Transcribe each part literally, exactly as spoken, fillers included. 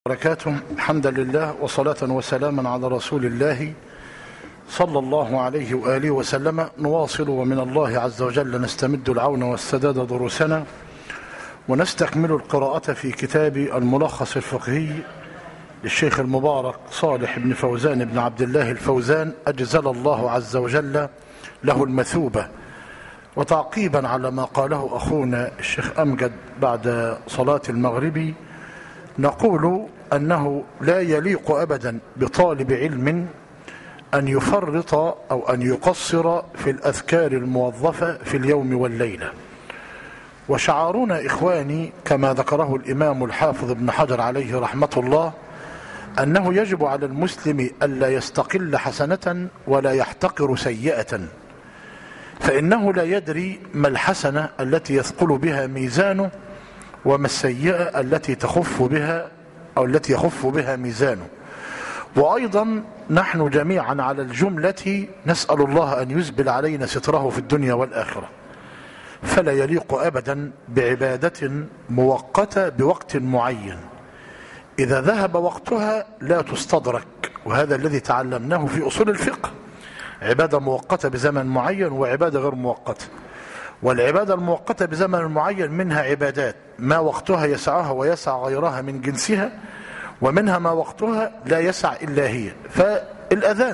وبركاته. حمدا لله وصلاة وسلاما على رسول الله صلى الله عليه وآله وسلم. نواصل ومن الله عز وجل نستمد العون والسداد دروسنا، ونستكمل القراءة في كتاب الملخص الفقهي للشيخ المبارك صالح بن فوزان بن عبد الله الفوزان، أجزل الله عز وجل له المثوبة. وتعقيبا على ما قاله أخونا الشيخ أمجد بعد صلاة المغرب، نقول أنه لا يليق أبدا بطالب علم أن يفرط أو أن يقصر في الأذكار الموظفة في اليوم والليلة. وشعارنا إخواني كما ذكره الإمام الحافظ ابن حجر عليه رحمة الله، أنه يجب على المسلم ألا يستقل حسنة ولا يحتقر سيئة، فإنه لا يدري ما الحسنة التي يثقل بها ميزانه وما السيئة التي تخف بها أو التي يخف بها ميزانه. وأيضا نحن جميعا على الجملة نسأل الله أن يزبل علينا ستره في الدنيا والآخرة، فلا يليق أبدا بعبادة مؤقتة بوقت معين إذا ذهب وقتها لا تستدرك، وهذا الذي تعلمناه في أصول الفقه. عبادة مؤقتة بزمن معين وعبادة غير مؤقتة، والعبادة المؤقتة بزمن معين منها عبادات ما وقتها يسعها ويسع غيرها من جنسها، ومنها ما وقتها لا يسع إلا هي. فالأذان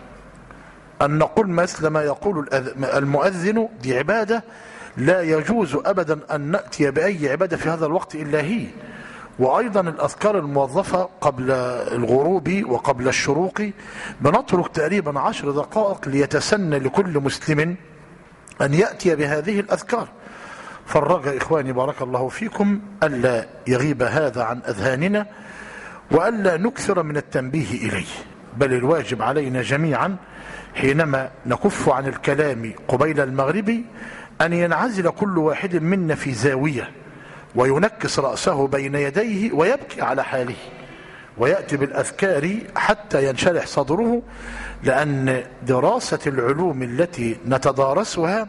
أن نقول مثل ما يقول المؤذن دي عبادة لا يجوز أبدا أن نأتي بأي عبادة في هذا الوقت إلا هي. وأيضا الأذكار الموظفة قبل الغروب وقبل الشروق بنترك تقريبا عشر دقائق ليتسنى لكل مسلم أن يأتي بهذه الأذكار. فالرجاء إخواني بارك الله فيكم ألا يغيب هذا عن أذهاننا، وألا نكثر من التنبيه إليه، بل الواجب علينا جميعا حينما نكف عن الكلام قبيل المغرب أن ينعزل كل واحد منا في زاوية وينكس رأسه بين يديه ويبكي على حاله، ويأتي بالأذكار حتى ينشرح صدره، لأن دراسة العلوم التي نتدارسها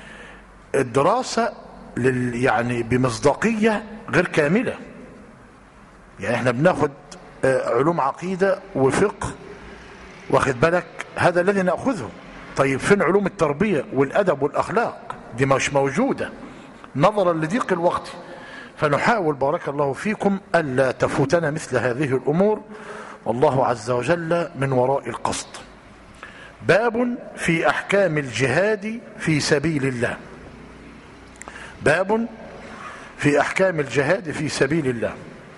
الدراسة يعني بمصداقية غير كاملة. يعني احنا بناخد علوم عقيدة وفقه، واخد بالك، هذا الذي نأخذه. طيب فين علوم التربية والأدب والأخلاق؟ دي مش موجودة نظرا لضيق الوقت. فنحاول بارك الله فيكم ألا تفوتنا مثل هذه الأمور، والله عز وجل من وراء القصد. باب في أحكام الجهاد في سبيل الله. باب في أحكام الجهاد في سبيل الله.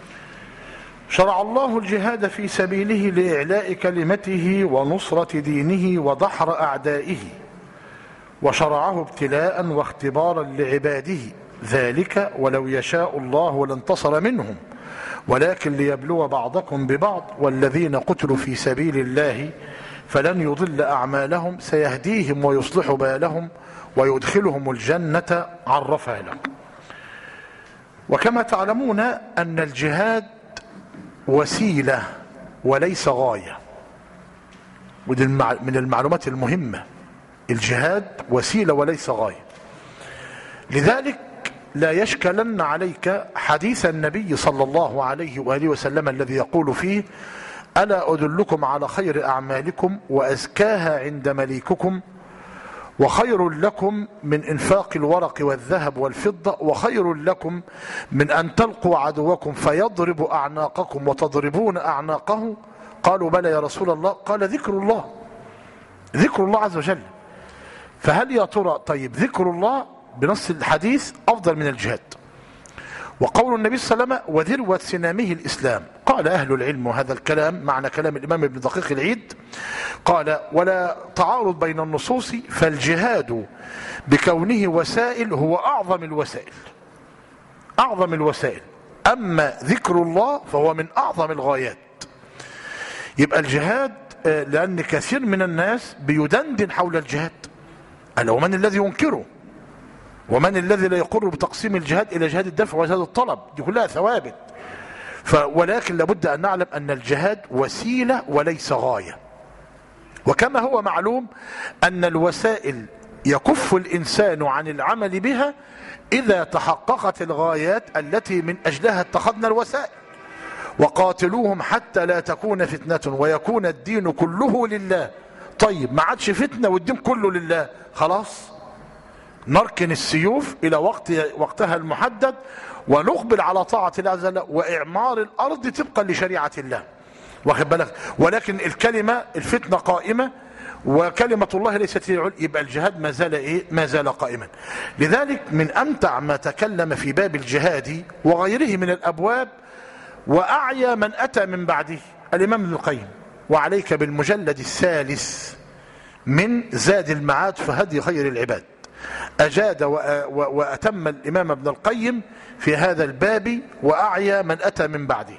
شرع الله الجهاد في سبيله لإعلاء كلمته ونصرة دينه ودحر أعدائه، وشرعه ابتلاء واختبارا لعباده، ذلك ولو يشاء الله لانتصر منهم ولكن ليبلو بعضكم ببعض، والذين قتلوا في سبيل الله فلن يضل أعمالهم سيهديهم ويصلح بالهم ويدخلهم الجنة عرفها لهم. وكما تعلمون أن الجهاد وسيلة وليس غاية، ودي من المعلومات المهمة. الجهاد وسيلة وليس غاية. لذلك لا يشكلن عليك حديث النبي صلى الله عليه وآله وسلم الذي يقول فيه: ألا أدلكم على خير أعمالكم وأزكاها عند مليككم، وخير لكم من إنفاق الورق والذهب والفضة، وخير لكم من أن تلقوا عدوكم فيضرب أعناقكم وتضربون أعناقه. قالوا بلى يا رسول الله. قال: ذكر الله، ذكر الله عز وجل. فهل يا ترى طيب ذكر الله بنص الحديث أفضل من الجهاد؟ وقول النبي صلى الله عليه وسلم: وذروة سنامه الإسلام. قال أهل العلم، وهذا الكلام معنى كلام الإمام ابن دقيق العيد، قال: ولا تعارض بين النصوص، فالجهاد بكونه وسائل هو أعظم الوسائل، أعظم الوسائل، أما ذكر الله فهو من أعظم الغايات. يبقى الجهاد، لأن كثير من الناس بيدندن حول الجهاد، ألا ومن الذي ينكره؟ ومن الذي لا يقر بتقسيم الجهاد إلى جهاد الدفع وجهاد الطلب؟ دي كلها ثوابت. ولكن لابد أن نعلم أن الجهاد وسيلة وليس غاية. وكما هو معلوم أن الوسائل يكف الإنسان عن العمل بها إذا تحققت الغايات التي من أجلها اتخذنا الوسائل. وقاتلوهم حتى لا تكون فتنة ويكون الدين كله لله. طيب ما عادش فتنة والدين كله لله، خلاص نركن السيوف إلى وقت وقتها المحدد ونقبل على طاعة الله عز وجل وإعمار الأرض طبقا لشريعة الله، واخد بالك؟ ولكن الكلمة الفتنة قائمة وكلمة الله ليست هي، يبقى الجهاد ما زال ايه؟ ما زال قائما. لذلك من امتع ما تكلم في باب الجهاد وغيره من الابواب واعيا من اتى من بعده الامام ابن القيم، وعليك بالمجلد الثالث من زاد المعاد في هدي خير العباد. اجاد واتم الامام ابن القيم في هذا الباب واعيا من اتى من بعده.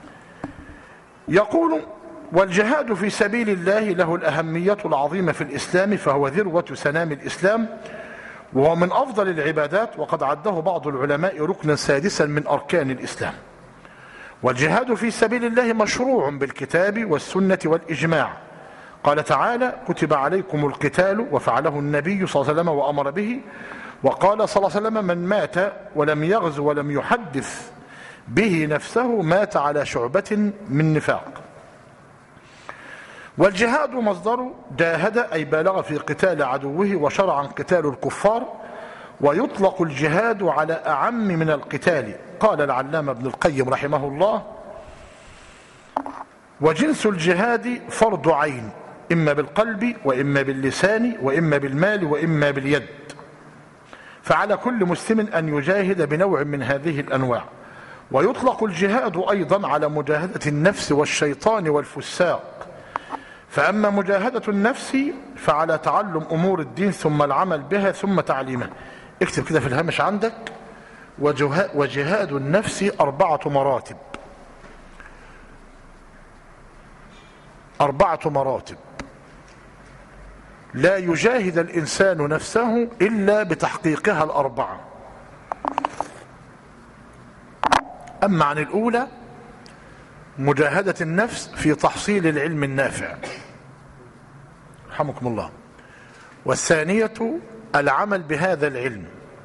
يقول: والجهاد في سبيل الله له الأهمية العظيمة في الإسلام، فهو ذروة سنام الإسلام وهو من أفضل العبادات، وقد عده بعض العلماء ركنا سادسا من أركان الإسلام. والجهاد في سبيل الله مشروع بالكتاب والسنة والإجماع. قال تعالى: كتب عليكم القتال، وفعله النبي صلى الله عليه وسلم وأمر به. وقال صلى الله عليه وسلم: من مات ولم يغزو ولم يحدث به نفسه مات على شعبة من نفاق. والجهاد مصدر جاهد أي بالغ في قتال عدوه وشرعا قتال الكفار، ويطلق الجهاد على أعم من القتال. قال العلامة ابن القيم رحمه الله: وجنس الجهاد فرض عين، إما بالقلب وإما باللسان وإما بالمال وإما باليد، فعلى كل مسلم أن يجاهد بنوع من هذه الأنواع. ويطلق الجهاد أيضا على مجاهدة النفس والشيطان والفساق. فأما مجاهدة النفس فعلى تعلم أمور الدين ثم العمل بها ثم تعليمها. اكتب كده في الهامش عندك: وجهاد النفس أربعة مراتب. أربعة مراتب لا يجاهد الإنسان نفسه إلا بتحقيقها الأربعة. أما عن الأولى مجاهدة النفس في تحصيل العلم النافع، رحمكم الله. والثانية العمل بهذا العلم،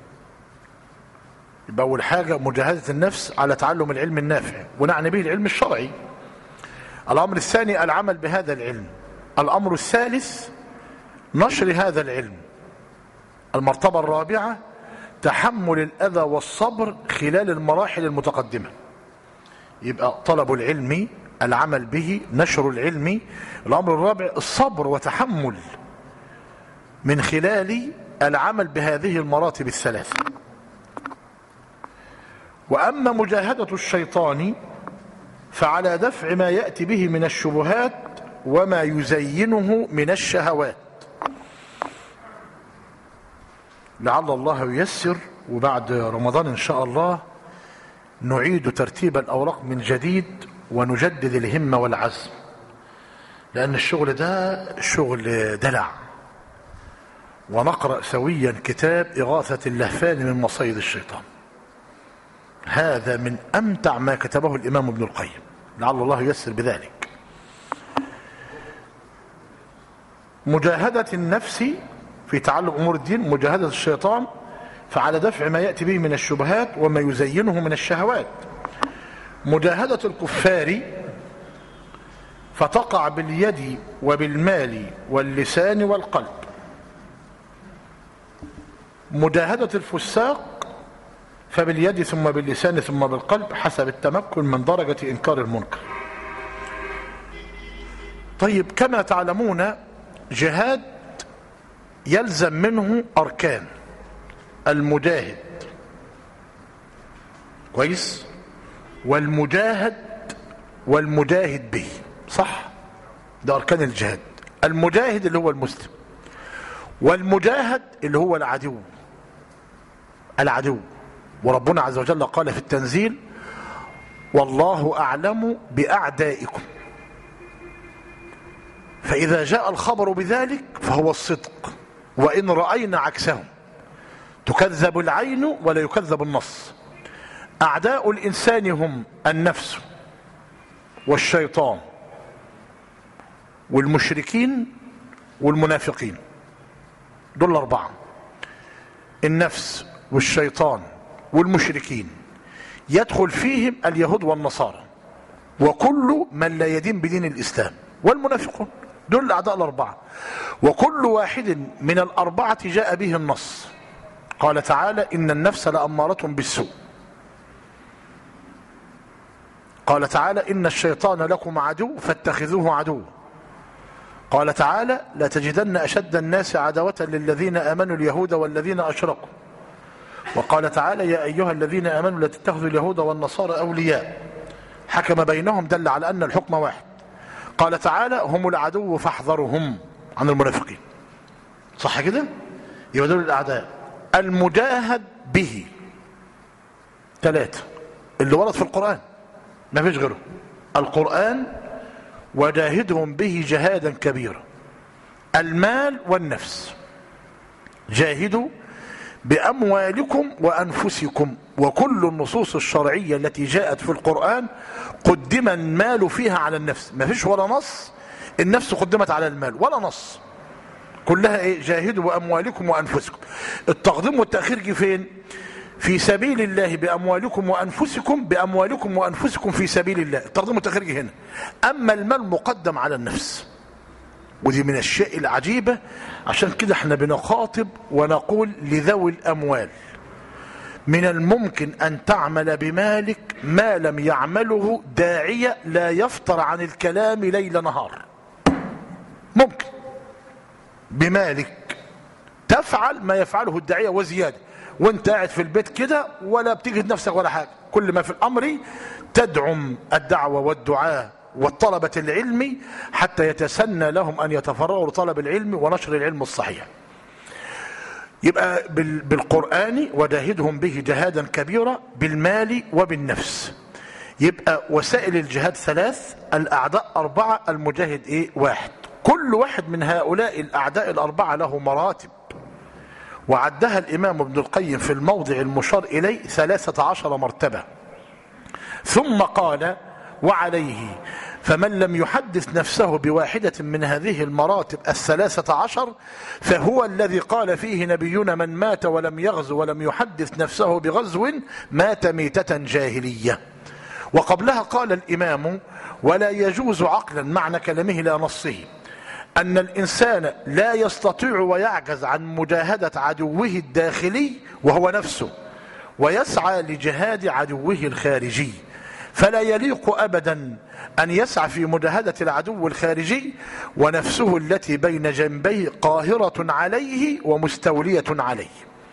يبقى أول حاجة مجاهدة النفس على تعلم العلم النافع، ونعني به العلم الشرعي. الأمر الثاني العمل بهذا العلم. الأمر الثالث نشر هذا العلم. المرتبة الرابعة تحمل الأذى والصبر خلال المراحل المتقدمة. يبقى طلب العلم، العمل به، نشر العلم. الأمر الرابع الصبر وتحمل من خلال العمل بهذه المراتب الثلاثة. وأما مجاهدة الشيطان فعلى دفع ما يأتي به من الشبهات وما يزينه من الشهوات. لعل الله ييسر، وبعد رمضان إن شاء الله نعيد ترتيب الأوراق من جديد ونجدد الهمة والعزم، لأن الشغل ده شغل دلع. ونقرأ سويا كتاب إغاثة اللهفان من مصيد الشيطان. هذا من أمتع ما كتبه الإمام ابن القيم، لعل الله ييسر بذلك. مجاهدة النفس في تعلم أمور الدين، مجاهدة الشيطان فعلى دفع ما يأتي به من الشبهات وما يزينه من الشهوات. مجاهدة الكفار فتقع باليد وبالمال واللسان والقلب. مجاهدة الفساق فباليد ثم باللسان ثم بالقلب حسب التمكن من درجة إنكار المنكر. طيب، كما تعلمون جهاد يلزم منه أركان. المجاهد كويس، والمجاهد والمجاهد به، صح؟ ده أركان الجهاد. المجاهد اللي هو المسلم، والمجاهد اللي هو العدو. العدو، وربنا عز وجل قال في التنزيل: والله أعلم بأعدائكم. فإذا جاء الخبر بذلك فهو الصدق، وإن رأينا عكسه تكذب العين ولا يكذب النص. أعداء الإنسان هم النفس والشيطان والمشركين والمنافقين. دول الأربعة: النفس والشيطان والمشركين، يدخل فيهم اليهود والنصارى، وكل من لا يدين بدين الإسلام والمنافقون. دول الأعداء الأربعة، وكل واحد من الأربعة جاء به النص. قال تعالى إن النفس لأمارة بالسوء. قال تعالى إن الشيطان لكم عدو فاتخذوه عدو. قال تعالى لا تجدن أشد الناس عداوة للذين آمنوا اليهود والذين أشركوا. وقال تعالى يا أيها الذين آمنوا لا تتخذوا اليهود والنصارى أولياء. حكم بينهم دل على أن الحكم واحد. قال تعالى هم العدو فاحذرهم عن المنافقين. صح كده؟ يبقى دول الأعداء. المجاهد به ثلاثة اللي ورد في القرآن، ما فيش غيره. القرآن وجاهدهم به جهادا كبيرا. المال والنفس، جاهدوا بأموالكم وأنفسكم. وكل النصوص الشرعية التي جاءت في القرآن قدم المال فيها على النفس. ما فيش ولا نص النفس قدمت على المال ولا نص، كلها ايه؟ جاهدوا بأموالكم وأنفسكم. التقديم والتأخير جه فين؟ في سبيل الله بأموالكم وأنفسكم، بأموالكم وأنفسكم في سبيل الله. التقديم والتأخير جه هنا. أما المال مقدم على النفس، ودي من الشيء العجيبة. عشان كده احنا بنخاطب ونقول لذوي الأموال من الممكن أن تعمل بمالك ما لم يعمله داعية لا يفتر عن الكلام ليل نهار. ممكن بمالك تفعل ما يفعله الداعية وزيادة، وانت قاعد في البيت كده ولا بتجهد نفسك ولا حاجة. كل ما في الأمر تدعم الدعوة والدعاء والطلبة العلمي حتى يتسنى لهم أن يتفرغوا لطلب العلم ونشر العلم الصحيح. يبقى بالقرآن وجاهدهم به جهادا كبيرا، بالمال وبالنفس. يبقى وسائل الجهاد ثلاث، الأعداء أربعة، المجاهد إيه؟ واحد. كل واحد من هؤلاء الأعداء الأربعة له مراتب، وعدها الإمام ابن القيم في الموضع المشار إليه ثلاثة عشر مرتبة. ثم قال وعليه فمن لم يحدث نفسه بواحدة من هذه المراتب الثلاثة عشر فهو الذي قال فيه نبينا من مات ولم يغزو ولم يحدث نفسه بغزو مات ميتة جاهلية. وقبلها قال الإمام ولا يجوز عقلا معنى كلامه لا نصه أن الإنسان لا يستطيع ويعجز عن مجاهدة عدوه الداخلي وهو نفسه، ويسعى لجهاد عدوه الخارجي. فلا يليق أبدا أن يسعى في مجاهدة العدو الخارجي ونفسه التي بين جنبيه قاهرة عليه ومستولية عليه.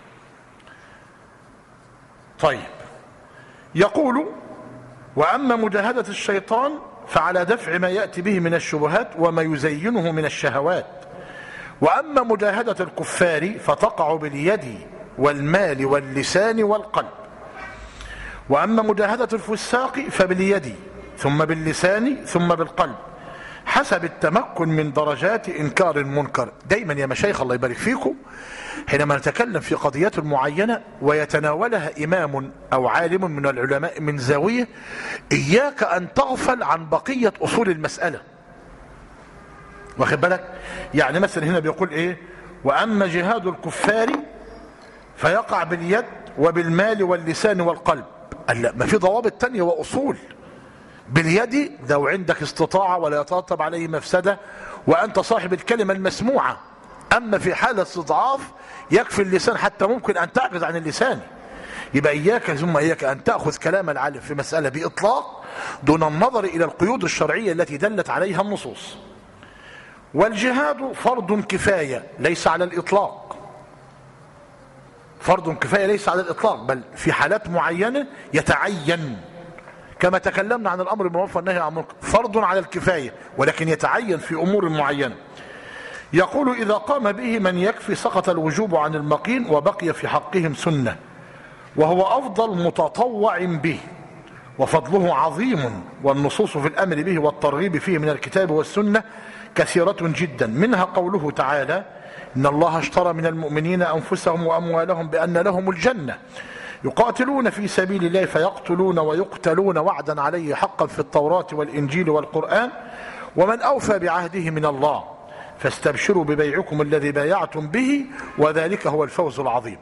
طيب، يقول وأما مجاهدة الشيطان فعلى دفع ما يأتي به من الشبهات وما يزينه من الشهوات. وأما مجاهدة الكفار فتقع باليد والمال واللسان والقلب. وأما مجاهدة الفساق فباليد ثم باللسان ثم بالقلب حسب التمكن من درجات إنكار المنكر. دايما يا مشايخ الله يبارك فيكم حينما نتكلم في قضيات معينة ويتناولها إمام أو عالم من العلماء من زاوية، إياك أن تغفل عن بقية أصول المسألة. واخد بالك؟ يعني مثلا هنا بيقول إيه؟ وأما جهاد الكفار فيقع باليد وبالمال واللسان والقلب. قال لا، ما في ضوابط تانية وأصول. باليد لو عندك استطاعة ولا يترتب عليه مفسدة وأنت صاحب الكلمة المسموعة. أما في حالة استضعاف يكفي اللسان، حتى ممكن أن تعجز عن اللسان. يبقى إياك ثم إياك أن تأخذ كلام العالم في مسألة بإطلاق دون النظر إلى القيود الشرعية التي دلت عليها النصوص. والجهاد فرض كفاية ليس على الإطلاق، فرض كفاية ليس على الإطلاق، بل في حالات معينة يتعين، كما تكلمنا عن الأمر بالمعروف والنهي عن المنكر، فرض على الكفاية ولكن يتعين في أمور معينة. يقول إذا قام به من يكفي سقط الوجوب عن المقين وبقي في حقهم سنة، وهو أفضل متطوع به وفضله عظيم. والنصوص في الأمر به والترغيب فيه من الكتاب والسنة كثيرة جدا، منها قوله تعالى إن الله اشترى من المؤمنين أنفسهم وأموالهم بأن لهم الجنة يقاتلون في سبيل الله فيقتلون ويقتلون وعدا عليه حقا في التوراة والإنجيل والقرآن ومن أوفى بعهده من الله فاستبشروا ببيعكم الذي بايعتم به وذلك هو الفوز العظيم.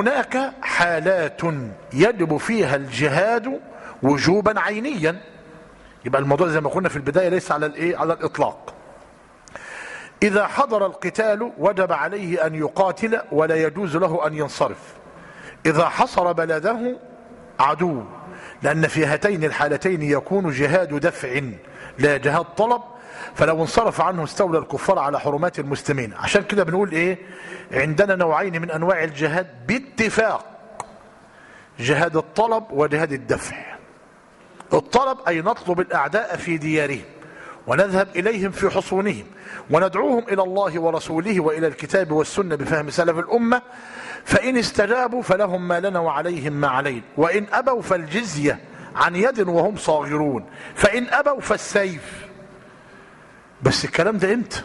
وهناك حالات يجب فيها الجهاد وجوبا عينيا، يبقى الموضوع زي ما قلنا في البداية ليس على الايه على الاطلاق. اذا حضر القتال وجب عليه ان يقاتل ولا يجوز له ان ينصرف اذا حصر بلده عدو، لان في هاتين الحالتين يكون جهاد دفع لا جهاد طلب، فلو انصرف عنه استولى الكفار على حرمات المسلمين. عشان كده بنقول ايه، عندنا نوعين من انواع الجهاد باتفاق، جهاد الطلب وجهاد الدفع. الطلب اي نطلب الاعداء في ديارهم ونذهب اليهم في حصونهم وندعوهم الى الله ورسوله والى الكتاب والسنة بفهم سلف الامة، فان استجابوا فلهم ما لنا وعليهم ما علينا، وان ابوا فالجزية عن يد وهم صاغرون، فان ابوا فالسيف. بس الكلام ده امتى؟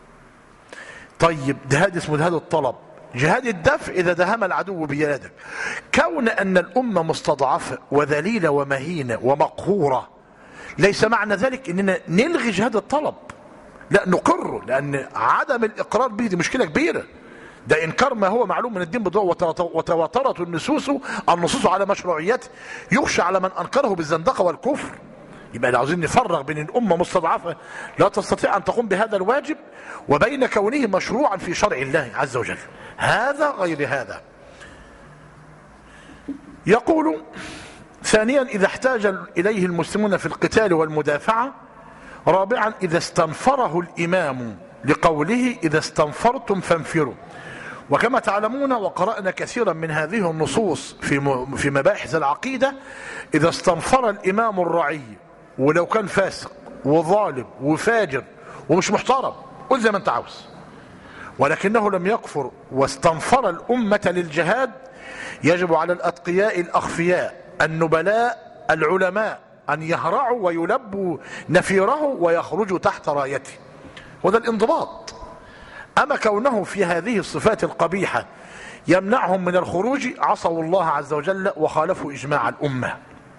طيب جهاد اسمه جهاد الطلب. جهاد الدفع اذا دهم العدو بيدك. كون ان الامه مستضعفه وذليله ومهينه ومقهوره ليس معنى ذلك اننا نلغي جهاد الطلب، لا نقره، لان عدم الاقرار به دي مشكله كبيره. ده انكار ما هو معلوم من الدين بضوء، وتواترت النصوص النصوص على مشروعيته، يخشى على من انكره بالزندقه والكفر. يبقى عاوزين نفرق بين الامه مستضعفه لا تستطيع ان تقوم بهذا الواجب وبين كونه مشروعا في شرع الله عز وجل، هذا غير هذا. يقول ثانيا اذا احتاج اليه المسلمون في القتال والمدافعه. رابعا اذا استنفره الامام لقوله اذا استنفرتم فانفروا. وكما تعلمون وقرأنا كثيرا من هذه النصوص في في مباحث العقيدة، إذا استنفر الإمام الرعي ولو كان فاسق وظالم وفاجر ومش محترم قل زي ما انت عاوز، ولكنه لم يكفر واستنفر الأمة للجهاد، يجب على الأتقياء الأخفياء النبلاء العلماء أن يهرعوا ويلبوا نفيره ويخرجوا تحت رايته، وده الانضباط. أما كونه في هذه الصفات القبيحة يمنعهم من الخروج، عصوا الله عز وجل وخالفوا إجماع الأمة.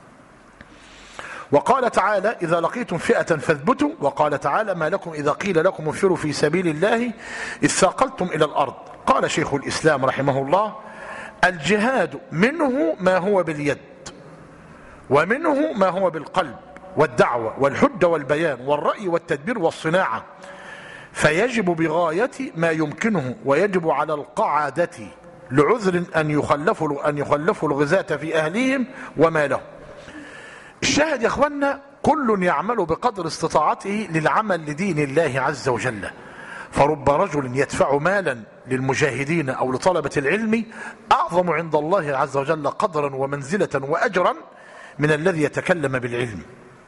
وقال تعالى إذا لقيتم فئة فاثبتوا، وقال تعالى ما لكم إذا قيل لكم انفروا في سبيل الله إذ ثاقلتم إلى الأرض. قال شيخ الإسلام رحمه الله الجهاد منه ما هو باليد، ومنه ما هو بالقلب والدعوة والحجة والبيان والرأي والتدبير والصناعة، فيجب بغاية ما يمكنه، ويجب على القعادة لعذر أن يخلفوا أن يخلفوا الغزاة في أهليهم وما لهم. الشاهد يا أخوانا كل يعمل بقدر استطاعته للعمل لدين الله عز وجل، فرب رجل يدفع مالا للمجاهدين أو لطلبة العلم أعظم عند الله عز وجل قدرا ومنزلة وأجرا من الذي يتكلم بالعلم.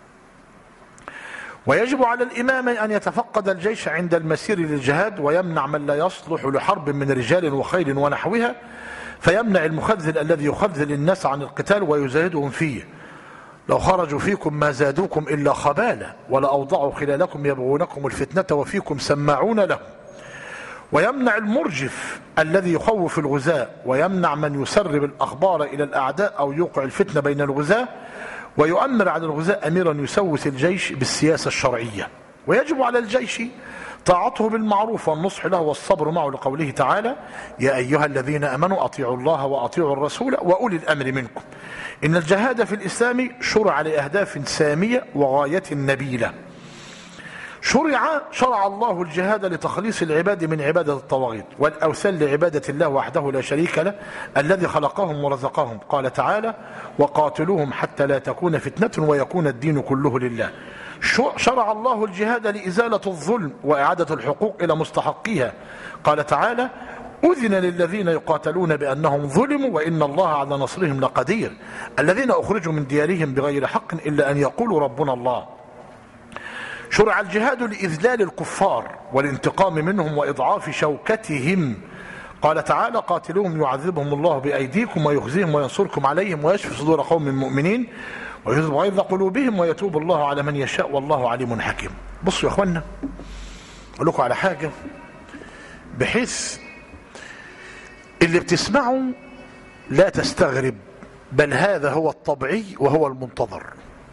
ويجب على الإمام أن يتفقد الجيش عند المسير للجهاد، ويمنع من لا يصلح لحرب من رجال وخيل ونحوها، فيمنع المخذل الذي يخذل الناس عن القتال ويزاهدهم فيه. لو خرجوا فيكم ما زادوكم إلا خبالة ولأوضعوا خلالكم يبغونكم الفتنة وفيكم سماعون لهم. ويمنع المرجف الذي يخوف الغزاة، ويمنع من يسرب الأخبار إلى الأعداء أو يوقع الفتنة بين الغزاة، ويؤمر على الغزاة أميرا يسوس الجيش بالسياسة الشرعية. ويجب على الجيش طاعته بالمعروف والنصح له والصبر معه، لقوله تعالى يا أيها الذين أمنوا أطيعوا الله وأطيعوا الرسول وأولي الأمر منكم. إن الجهاد في الإسلام شرع لأهداف سامية وغاية نبيلة. شرع شرع الله الجهاد لتخليص العباد من عبادة الطواغيت والأوثان لعبادة الله وحده لا شريك له الذي خلقهم ورزقهم. قال تعالى وقاتلوهم حتى لا تكون فتنة ويكون الدين كله لله. شرع الله الجهاد لإزالة الظلم وإعادة الحقوق إلى مستحقيها. قال تعالى أذن للذين يقاتلون بأنهم ظلموا وإن الله على نصرهم لقدير الذين أخرجوا من ديارهم بغير حق إلا أن يقولوا ربنا الله. شرع الجهاد لإذلال الكفار والانتقام منهم وإضعاف شوكتهم. قال تعالى قاتلوهم يعذبهم الله بأيديكم ويخزيهم وينصركم عليهم ويشفي صدور قوم مؤمنين ويذهب غيظ قلوبهم ويتوب الله على من يشاء والله عليم حكيم. بصوا يا اخوانا اقول لكم على حاجه بحيث اللي بتسمعه لا تستغرب، بل هذا هو الطبيعي وهو المنتظر.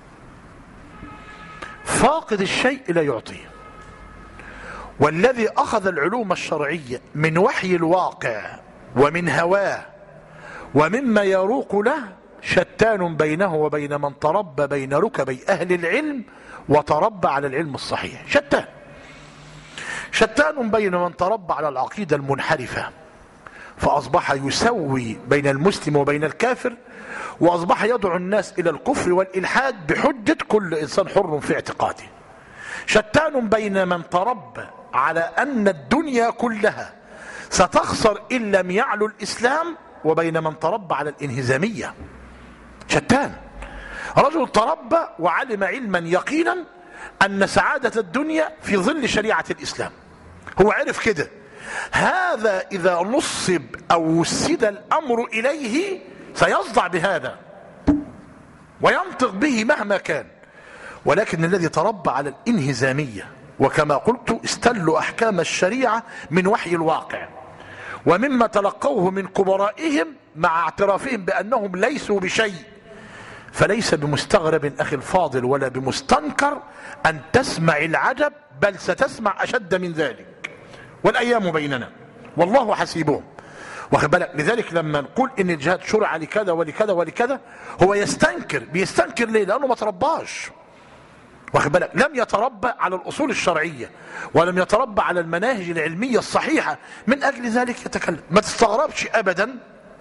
فاقد الشيء لا يعطيه، والذي أخذ العلوم الشرعية من وحي الواقع ومن هواه ومما يروق له شتان بينه وبين من تربى بين ركبي أهل العلم وتربى على العلم الصحيح. شتان شتان بين من تربى على العقيدة المنحرفة فأصبح يسوي بين المسلم وبين الكافر، وأصبح يدعو الناس إلى الكفر والإلحاد بحجة كل إنسان حر في اعتقاده. شتان بين من تربى على أن الدنيا كلها ستخسر إن لم يعلو الإسلام وبين من تربى على الانهزامية. شتان. رجل تربى وعلم علما يقينا أن سعادة الدنيا في ظل شريعة الإسلام، هو عرف كده. هذا إذا نصب أو وسد الأمر إليه سيصدع بهذا وينطق به مهما كان. ولكن الذي تربى على الانهزامية وكما قلت استلوا أحكام الشريعة من وحي الواقع ومما تلقوه من كبرائهم مع اعترافهم بأنهم ليسوا بشيء، فليس بمستغرب أخي الفاضل ولا بمستنكر أن تسمع العجب، بل ستسمع أشد من ذلك، والأيام بيننا والله حسيبهم. واخد بالك؟ لذلك لما نقول ان الجهاد شرع لكذا ولكذا ولكذا هو يستنكر. بيستنكر ليه؟ لأنه ما ترباش. واخد بالك؟ لم يتربى على الأصول الشرعية ولم يتربى على المناهج العلمية الصحيحة، من أجل ذلك يتكلم. ما تستغربش أبدا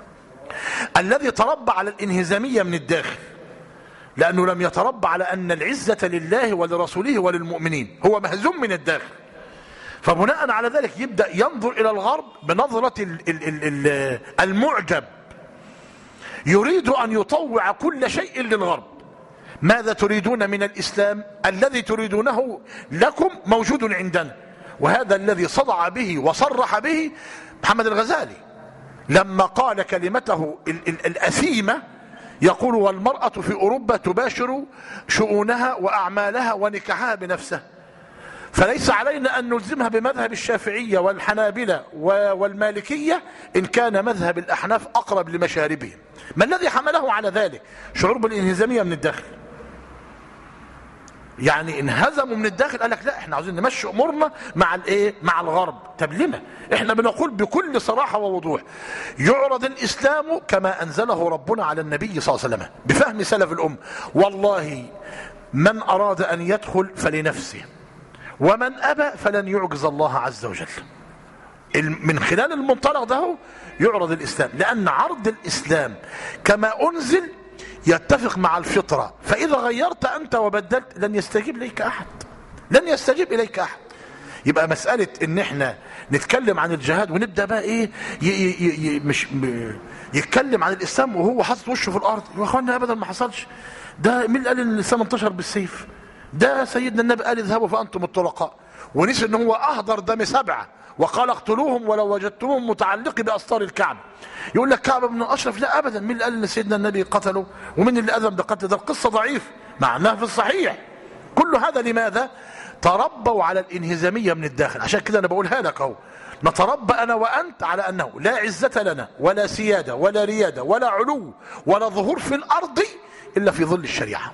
الذي تربى على الانهزامية من الداخل، لأنه لم يتربى على أن العزة لله ولرسوله وللمؤمنين، هو مهزوم من الداخل. فبناء على ذلك يبدأ ينظر إلى الغرب بنظرة المعجب، يريد أن يطوع كل شيء للغرب. ماذا تريدون من الإسلام؟ الذي تريدونه لكم موجود عندنا. وهذا الذي صدع به وصرح به محمد الغزالي لما قال كلمته الأثيمة، يقول: والمرأة في أوروبا تباشر شؤونها وأعمالها ونكاحها بنفسها، فليس علينا أن نلزمها بمذهب الشافعية والحنابلة والمالكية إن كان مذهب الأحناف أقرب لمشاربهم. ما الذي حمله على ذلك؟ شعور بالانهزامية من الداخل. يعني انهزموا من الداخل، قال لك لا احنا عاوزين نمشي امورنا مع الايه؟ مع الغرب. طب لما؟ احنا بنقول بكل صراحه ووضوح: يعرض الاسلام كما انزله ربنا على النبي صلى الله عليه وسلم بفهم سلف الامه. والله من اراد ان يدخل فلنفسه، ومن ابى فلن يعجز الله عز وجل. من خلال المنطلق ده يعرض الاسلام، لان عرض الاسلام كما انزل يتفق مع الفطرة، فإذا غيرت أنت وبدلت لن يستجيب إليك أحد، لن يستجيب إليك أحد. يبقى مسألة إن إحنا نتكلم عن الجهاد ونبدأ بقى إيه ي ي ي مش يتكلم عن الإسلام وهو حاطط وشه في الأرض. يا أخوانا أبدا ما حصلش. ده مين قال إن الإسلام انتشر بالسيف؟ ده سيدنا النبي قال: اذهبوا فأنتم الطلقاء، ونسي إن هو أهدر دم سبعة وقال: اقتلوهم ولو وجدتموهم متعلق بأسطار الكعبة. يقول لك كعب بن الأشرف، لا أبدا. مين اللي قال إن سيدنا النبي قتله؟ ومين اللي أذن بقتل؟ ده القصة ضعيف مع أنها في الصحيح. كل هذا لماذا؟ تربوا على الانهزامية من الداخل. عشان كده أنا بقولها لك أهو، نتربى أنا وأنت على أنه لا عزة لنا ولا سيادة ولا ريادة ولا علو ولا ظهور في الأرض إلا في ظل الشريعة.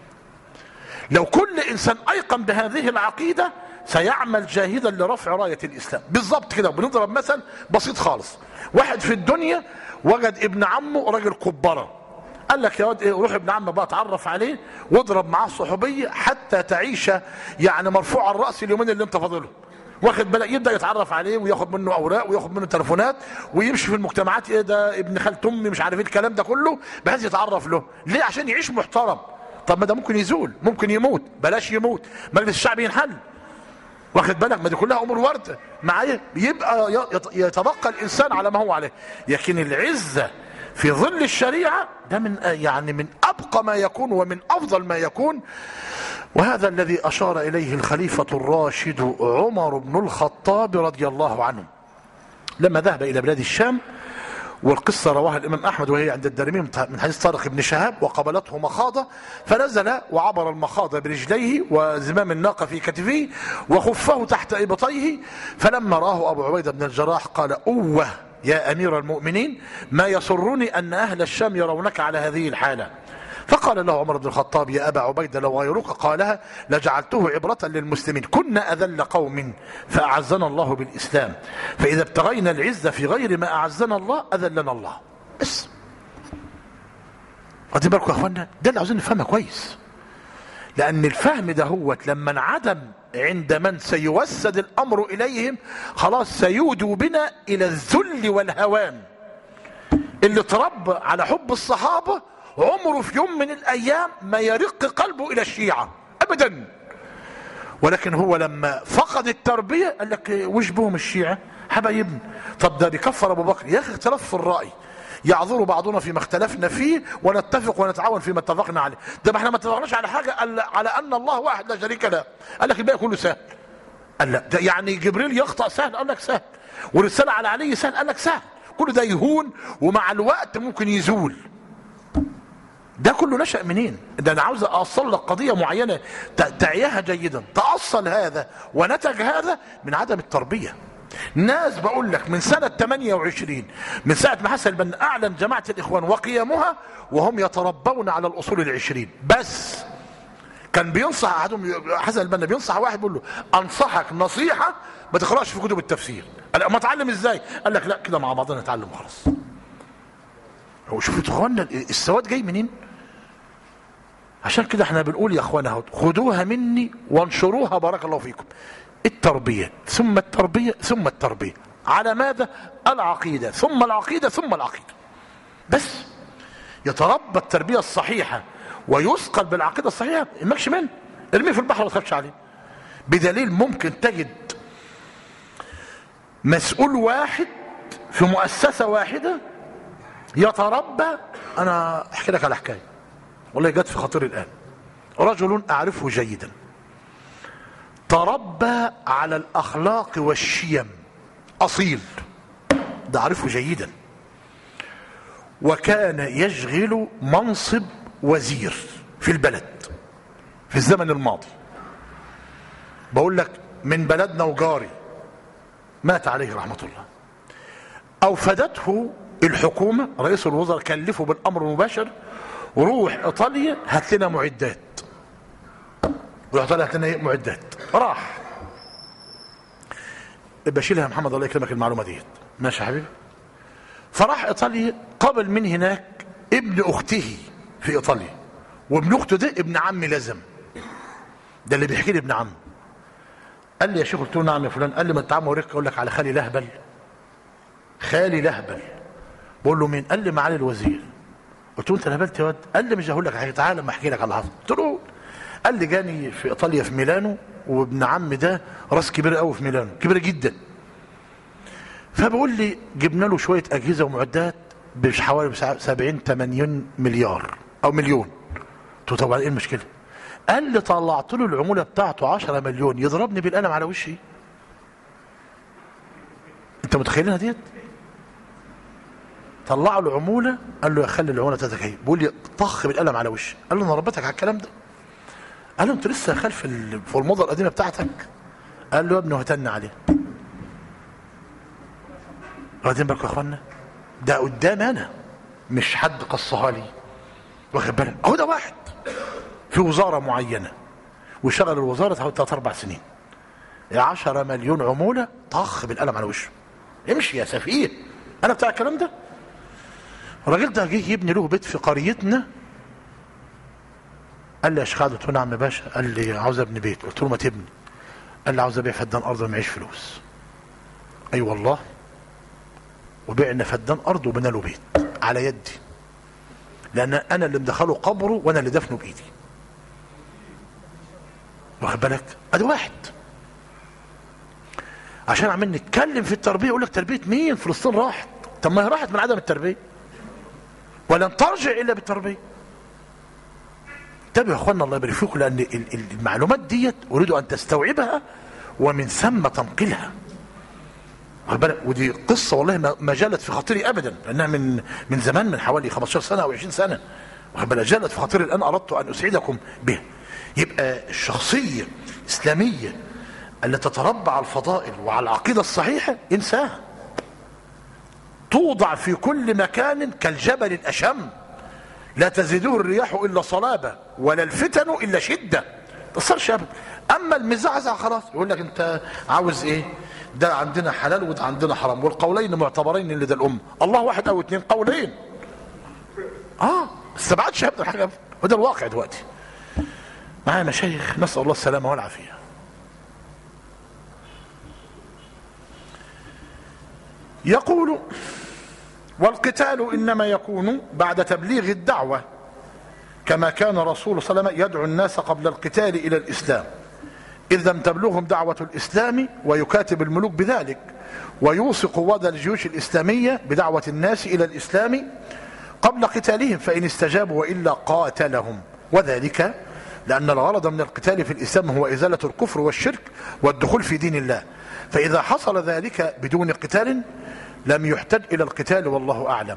لو كل إنسان أيقن بهذه العقيدة سيعمل جاهدا لرفع راية الإسلام. بالضبط كده. بنضرب مثل بسيط خالص: واحد في الدنيا وجد ابن عمه راجل كبارة، قال لك: يا واد ايه، روح ابن عمك بقى اتعرف عليه واضرب معاه الصحوبية حتى تعيش يعني مرفوع الرأس اليومين اللي انت فاضله. واخد بالك؟ يبدأ يتعرف عليه وياخد منه أوراق وياخد منه تليفونات ويمشي في المجتمعات: ايه ده ابن خالة امي، مش عارف ايه الكلام ده كله، بحيث يتعرف له. ليه؟ عشان يعيش محترم. طب ما ده ممكن يزول، ممكن يموت، بلاش يموت، مجلس الشعب ينحل. واخد بالك؟ ما دي كلها امور وارده معايا. يبقى يتبقى الانسان على ما هو عليه. لكن العزه في ظل الشريعه ده من يعني من ابقى ما يكون ومن افضل ما يكون. وهذا الذي اشار اليه الخليفه الراشد عمر بن الخطاب رضي الله عنه لما ذهب الى بلاد الشام. والقصة رواها الإمام أحمد وهي عند الدارمي من حديث طارق بن شهاب: وقبلته مخاضة فنزل وعبر المخاضة برجليه وزمام الناقة في كتفه وخفه تحت إبطيه. فلما راه أبو عبيدة بن الجراح قال: أوه يا أمير المؤمنين، ما يسرني أن أهل الشام يرونك على هذه الحالة. فقال له عمر بن الخطاب: يا أبا عبيدة لو غيرك قالها لجعلته عبرة للمسلمين، كنا أذل قوم فأعزنا الله بالإسلام، فإذا ابتغينا العزة في غير ما أعزنا الله أذلنا الله. بس واخدين بالكم يا اخوانا؟ ده اللي عاوزين نفهمها كويس، لان الفهم ده هو لما انعدم عند من سيوسد الامر اليهم خلاص سيودوا بنا الى الذل والهوان. اللي تربى على حب الصحابه عمره في يوم من الايام ما يرق قلبه الى الشيعه ابدا، ولكن هو لما فقد التربيه قال لك وش بهم الشيعه حبايبنا. طب ده بيكفر ابو بكر؟ يا اخي اختلاف في الراي يعذر بعضنا فيما اختلفنا فيه ونتفق ونتعاون فيما اتفقنا عليه. ده ما احنا ما اتفقناش على حاجه على ان الله واحد لا شريك له، قال لك الباقي كله سهل. قال لا ده يعني جبريل يخطأ سهل، قال لك سهل. والرساله على علي سهل، قال لك سهل. كل ده يهون ومع الوقت ممكن يزول. ده كله نشأ منين؟ ده انا عاوز اوصل لك قضيه معينه تعيها جيدا. تأصل هذا ونتج هذا من عدم التربيه. ناس بقول لك من سنة ثمانية وعشرين من ساعة ما حسن البنا أعلن جماعة الإخوان وقيامها وهم يتربون على الأصول العشرين بس. كان بينصح أحدهم حسن البنا بينصح واحد بيقول له أنصحك نصيحة ما تقرأش في كتب التفسير. قال ما اتعلم ازاي؟ قال لك لا كده مع بعضنا نتعلم وخلاص. هو شوفوا يا اخوانا السواد جاي منين؟ عشان كده احنا بنقول يا اخوانا خدوها مني وانشروها بارك الله فيكم. التربية ثم التربية ثم التربية على ماذا؟ العقيدة ثم العقيدة ثم العقيدة. بس يتربى التربية الصحيحة ويثقل بالعقيدة الصحيحة ماكش منه، ارميه في البحر ما تخافش عليه. بدليل ممكن تجد مسؤول واحد في مؤسسة واحدة يتربى. انا احكي لك على حكاية والله جت في خاطري الان. رجل اعرفه جيدا تربى على الاخلاق والشيم، اصيل، ده اعرفه جيدا، وكان يشغل منصب وزير في البلد في الزمن الماضي. بقول لك من بلدنا وجاري، مات عليه رحمة الله. اوفدته الحكومة، رئيس الوزراء كلفه بالامر المباشر روح ايطاليا هات لنا معدات. روح ايطاليا هات لنا معدات. راح بشيلها يا محمد الله يكرمك المعلومة ديت ماشي يا حبيبي. فراح ايطاليا قابل من هناك ابن اخته في ايطاليا، وابن اخته ده ابن عمي لازم، ده اللي بيحكي لي ابن عمي. قال لي يا شيخ، قلت له نعم يا فلان. قال لي ما انت عم اوريك اقول لك على خالي لهبل. خالي لهبل. بقول له مين؟ قال لي معالي الوزير. قلت له انت لهبلت يا واد؟ قال لي مش هقول لك حاجه، تعالى اما احكي لك على اللي حصل. قلت له قال لي جاني في ايطاليا في ميلانو، وابن عمي ده راس كبير قوي في ميلانو، كبيره جدا. فبقول لي جبنا له شويه اجهزه ومعدات بحوالي سبعين ثمانين مليار او مليون. قلت له طب ايه المشكله؟ قال لي طلعت له العموله بتاعته عشرة مليون يضربني بالقلم على وشي. انت متخيلينها ديت؟ طلعوا له عموله، قال له خلي العموله بتاعتك اهي. بيقول لي طخ بالقلم على وشي. قال له انا ربيتك على الكلام ده؟ قال له انت لسه خلف في الموضه القديمه بتاعتك؟ قال له يا ابني هتن عليه. واخدين بالكم يا اخوانا؟ ده قدام انا مش حد قصها لي، واخد بالك؟ اهو ده واحد في وزاره معينه وشغل الوزاره حوالي ثلاث اربع سنين، عشرة مليون عموله طخ بالقلم على وشه. امشي يا سفيه، انا بتاع الكلام ده؟ الراجل ده جه يبني له بيت في قريتنا. قال لي يا شيخ قلت له نعم يا باشا. قال لي عاوز ابني بيت. قلت له ما تبني. قال لي عاوز ابيع فدان ارض ومعيش فلوس. اي أيوة والله. وبعنا فدان ارض وبنى له بيت على يدي، لان انا اللي مدخله قبره وانا اللي دفنه بايدي. واخد بالك؟ ادي واحد. عشان عمال نتكلم في التربيه يقول لك تربيه مين؟ فلسطين راحت. طب ما هي راحت من عدم التربيه، ولن ترجع الا بالتربيه. انتبهوا يا اخوانا الله يبارك فيكم، لان المعلومات ديت اريد ان تستوعبها ومن ثم تنقلها. ودي قصه والله ما جالت في خاطري ابدا، لانها من من زمان، من حوالي خمستاشر سنه او عشرين سنه. جالت في خاطري الان، اردت ان اسعدكم بها. يبقى الشخصيه الاسلاميه التي تتربى على الفضائل وعلى العقيده الصحيحه انساها. توضع في كل مكان كالجبل الاشم، لا تزيده الرياح الا صلابه ولا الفتن الا شده. ما تصيرش ابدا. اما المزعزع خلاص يقول لك انت عاوز ايه؟ ده عندنا حلال وده عندنا حرام، والقولين معتبرين لدى الامه. الله واحد او اثنين قولين. اه استبعدش ابدا حاجه، وده الواقع دلوقتي. معايا مشايخ نسال الله السلامه والعافيه. يقول: والقتال انما يكون بعد تبليغ الدعوه، كما كان رسول صلى الله عليه وسلم يدعو الناس قبل القتال الى الاسلام، اذ لم تبلغهم دعوه الاسلام، ويكاتب الملوك بذلك، ويوصي قواد الجيوش الاسلاميه بدعوه الناس الى الاسلام قبل قتالهم، فان استجابوا والا قاتلهم. وذلك لان الغرض من القتال في الاسلام هو ازاله الكفر والشرك والدخول في دين الله، فاذا حصل ذلك بدون قتال لم يحتج الى القتال، والله اعلم.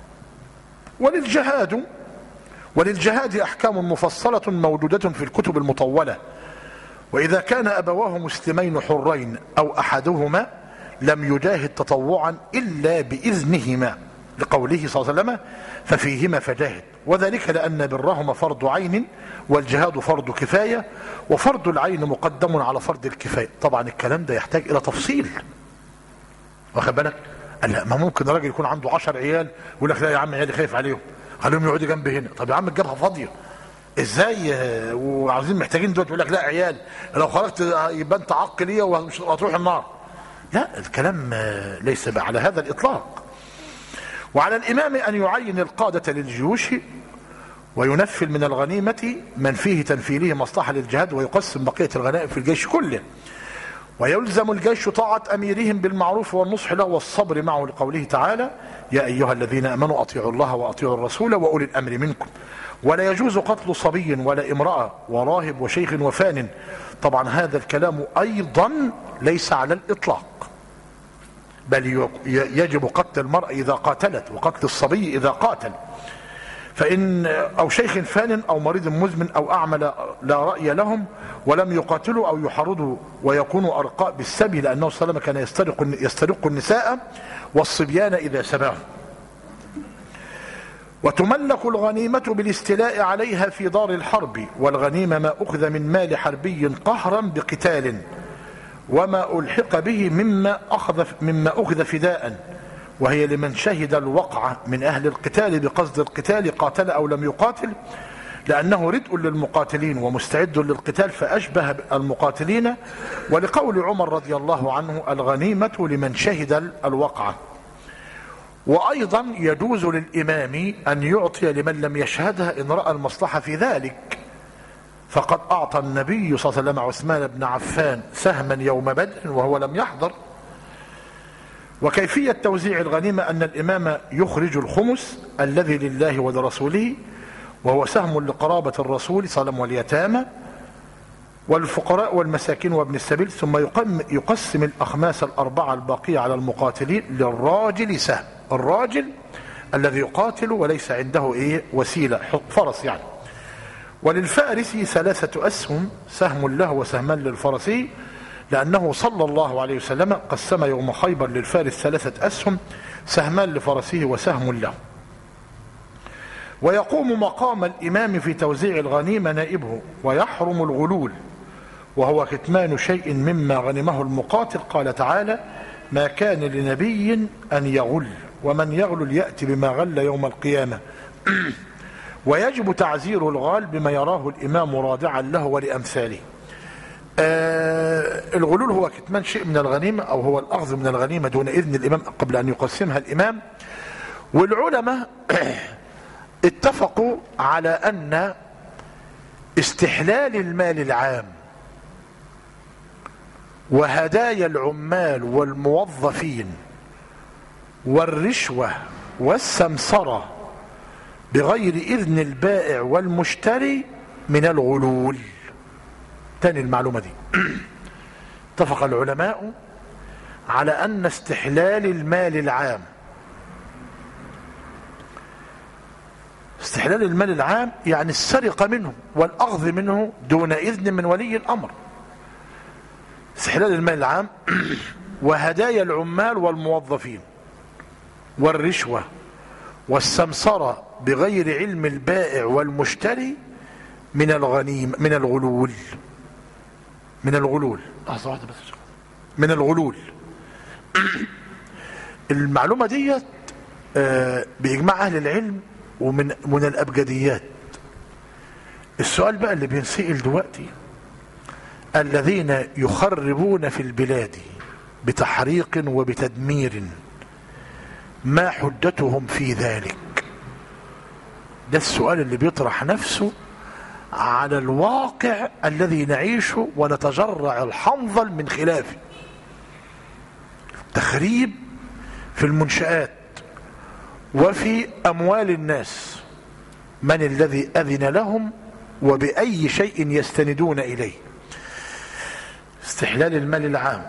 وللجهاد وللجهاد احكام مفصله موجوده في الكتب المطوله، واذا كان ابواه مسلمين حرين او احدهما لم يجاهد تطوعا الا باذنهما، لقوله صلى الله عليه وسلم: ففيهما فجاهد. وذلك لان برهما فرض عين والجهاد فرض كفايه، وفرض العين مقدم على فرض الكفايه. طبعا الكلام ده يحتاج الى تفصيل، واخد بالك؟ لا، ما ممكن راجل يكون عنده عشر عيال ويقول لك لا يا عم عيالي خايف عليهم، خليهم يقعدوا جنبي هنا. طب يا عم الجبهه فاضيه ازاي وعاوزين محتاجين دلوقتي، يقول لك لا عيال لو خرجت يبقى انت عقليه وهتروح النار. لا، الكلام ليس على هذا الاطلاق. وعلى الامام ان يعين القاده للجيوش وينفل من الغنيمه من فيه تنفيله مصلحه للجهاد، ويقسم بقيه الغنائم في الجيش كله، ويلزم الجيش طاعة أميرهم بالمعروف والنصح له والصبر معه، لقوله تعالى: يا أيها الذين آمنوا أطيعوا الله وأطيعوا الرسول وأولي الأمر منكم، ولا يجوز قتل صبي ولا امرأة وراهب وشيخ وفان. طبعا هذا الكلام أيضا ليس على الإطلاق، بل يجب قتل المرأة إذا قاتلت، وقتل الصبي إذا قاتل، فإن أو شيخ فان أو مريض مزمن أو أعمى لا رأي لهم ولم يقاتلوا أو يحرضوا ويكونوا أرقاء بالسبي، لأنه صلى الله عليه وسلم كان يسترق, يسترق النساء والصبيان إذا سباهم. وتملك الغنيمة بالاستيلاء عليها في دار الحرب، والغنيمة ما أخذ من مال حربي قهرا بقتال، وما ألحق به مما أخذ, مما أخذ فداء، وهي لمن شهد الوقعة من أهل القتال بقصد القتال قاتل أو لم يقاتل، لأنه ردء للمقاتلين ومستعد للقتال فأشبه المقاتلين، ولقول عمر رضي الله عنه: الغنيمة لمن شهد الوقعة. وأيضا يجوز للإمام أن يعطي لمن لم يشهدها إن رأى المصلحة في ذلك، فقد أعطى النبي صلى الله عليه وسلم عثمان بن عفان سهما يوم بدر وهو لم يحضر. وكيفية توزيع الغنيمة أن الإمام يخرج الخمس الذي لله ولرسوله، وهو سهم لقرابة الرسول صلى الله عليه وسلم واليتامى والفقراء والمساكين وابن السبيل، ثم يقسم الأخماس الأربعة الباقية على المقاتلين. للراجل سهم، الراجل الذي يقاتل وليس عنده إيه وسيلة فرس يعني. وللفارس ثلاثة أسهم، سهم له وسهمان للفرسي، لأنه صلى الله عليه وسلم قسم يوم خيبر للفارس ثلاثة أسهم، سهمان لفرسه وسهم له. ويقوم مقام الإمام في توزيع الغنيمة نائبه. ويحرم الغلول، وهو كتمان شيء مما غنمه المقاتل. قال تعالى: ما كان لنبي أن يغل، ومن يغل يأتي بما غل يوم القيامة. ويجب تعزير الغال بما يراه الإمام رادعا له ولأمثاله. آه الغلول هو كتمان شيء من الغنيمة، أو هو الأخذ من الغنيمة دون إذن الإمام قبل أن يقسمها الإمام. والعلماء اتفقوا على أن استحلال المال العام وهدايا العمال والموظفين والرشوة والسمسرة بغير إذن البائع والمشتري من الغلول. تاني المعلومة دي اتفق العلماء على أن استحلال المال العام، استحلال المال العام يعني السرقة منه والأخذ منه دون إذن من ولي الأمر، استحلال المال العام وهدايا العمال والموظفين والرشوة والسمسرة بغير علم البائع والمشتري من الغنيم من الغلول من الغلول لحظة واحدة بس من الغلول. المعلومة دي بإجماع أهل العلم ومن من الأبجديات. السؤال بقى اللي بينسئل دلوقتي: الذين يخربون في البلاد بتحريق وبتدمير ما حجتهم في ذلك؟ ده السؤال اللي بيطرح نفسه على الواقع الذي نعيشه ونتجرع الحنظل من خلافه. تخريب في المنشآت وفي أموال الناس، من الذي أذن لهم وبأي شيء يستندون إليه؟ استحلال المال العام